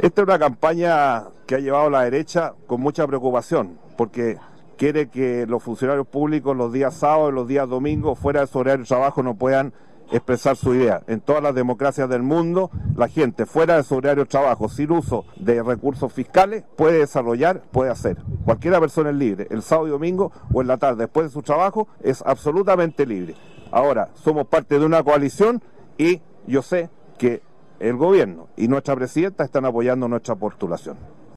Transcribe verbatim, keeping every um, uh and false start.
Esta es una campaña que ha llevado la derecha con mucha preocupación, porque quiere que los funcionarios públicos los días sábados y los días domingos, fuera de su horario de trabajo, no puedan expresar su idea. En todas las democracias del mundo, la gente fuera de su horario de trabajo, sin uso de recursos fiscales, puede desarrollar, puede hacer. Cualquiera persona es libre, el sábado y domingo o en la tarde, después de su trabajo, es absolutamente libre. Ahora, somos parte de una coalición y yo sé que el gobierno y nuestra presidenta están apoyando nuestra postulación.